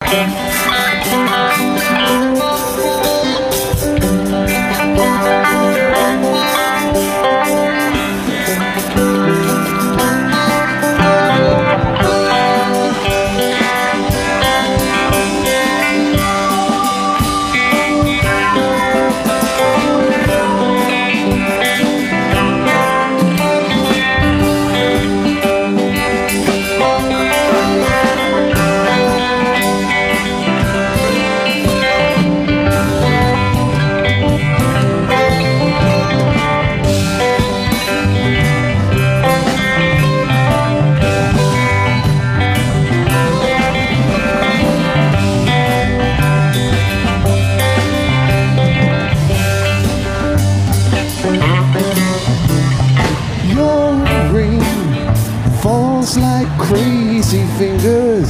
Crazy fingers,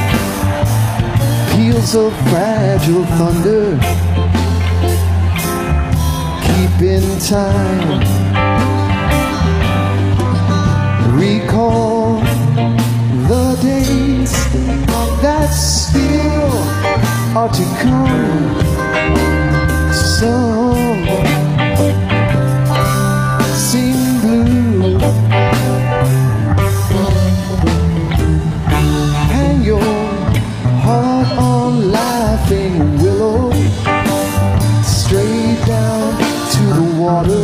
peals of fragile thunder, keep in time. Recall the days that still are to come. Some seem blue. Hang your heart on Laughing Willow, straight down to the water,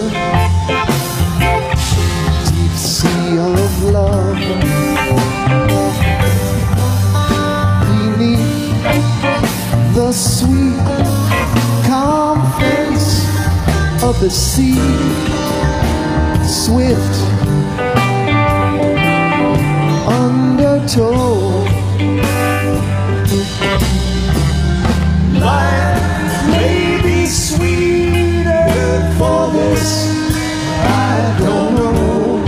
deep sea of love. Beneath the sweet, calm face of the sea, swift undertow. Life may be sweeter for this, I don't know.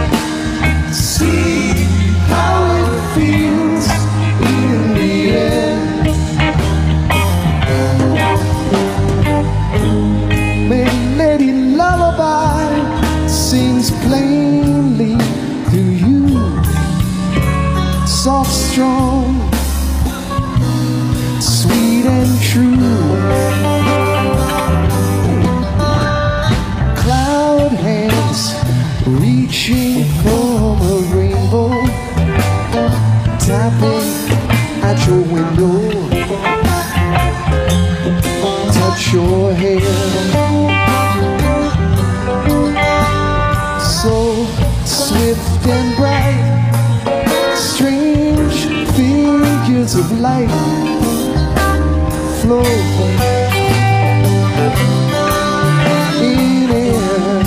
See how it feels in the end. May Lady Lullaby sings plainly to you, soft, strong, sweet and true. Cloud hands reaching from a rainbow, tapping at your window, touch your hair. So swift and bright, strange figures of light flow in air.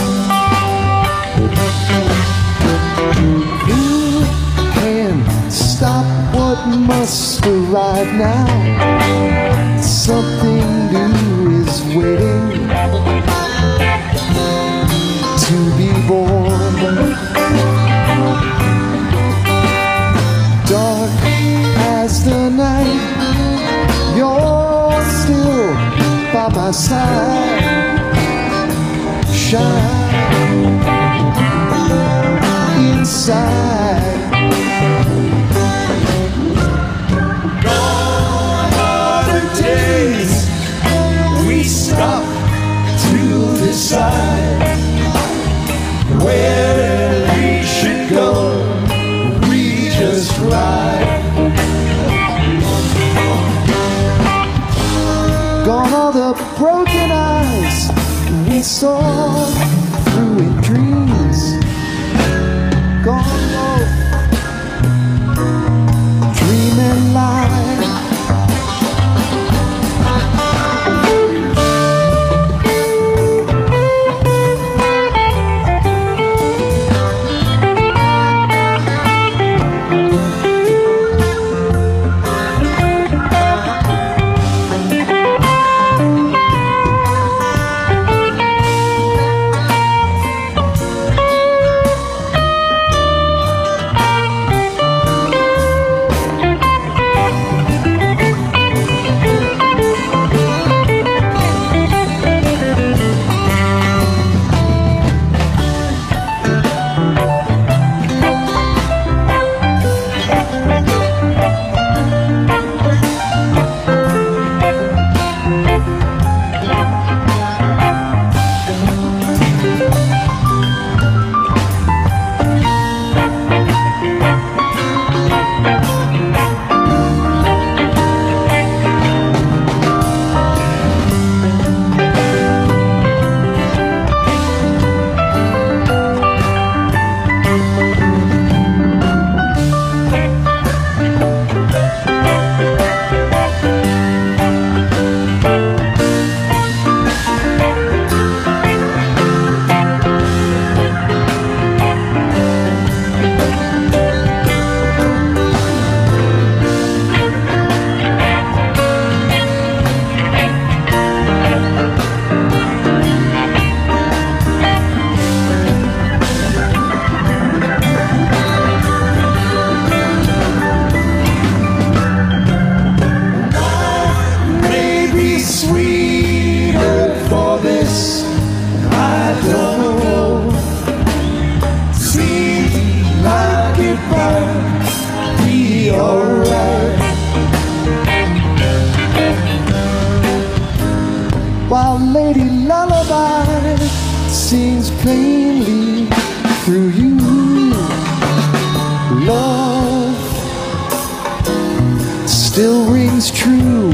Who can stop what must arrive now? Something new is waiting to be born. Dark as the night, you're still by my side. Shine inside. Gone are the days we stop to decide where we should go. We just ride. Gone are the broken eyes we saw through in dreams. Gone, dream and lie. rings true.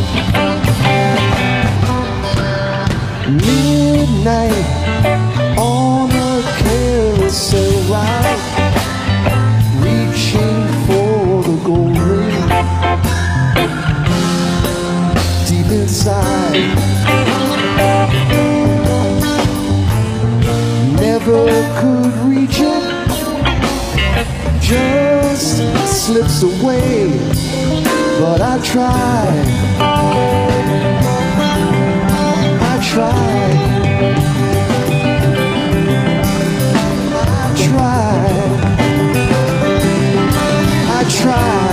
Midnight on a carousel ride, reaching for the gold ring deep inside. Never could reach it, just slips away, but I tried. I tried. I tried. I tried.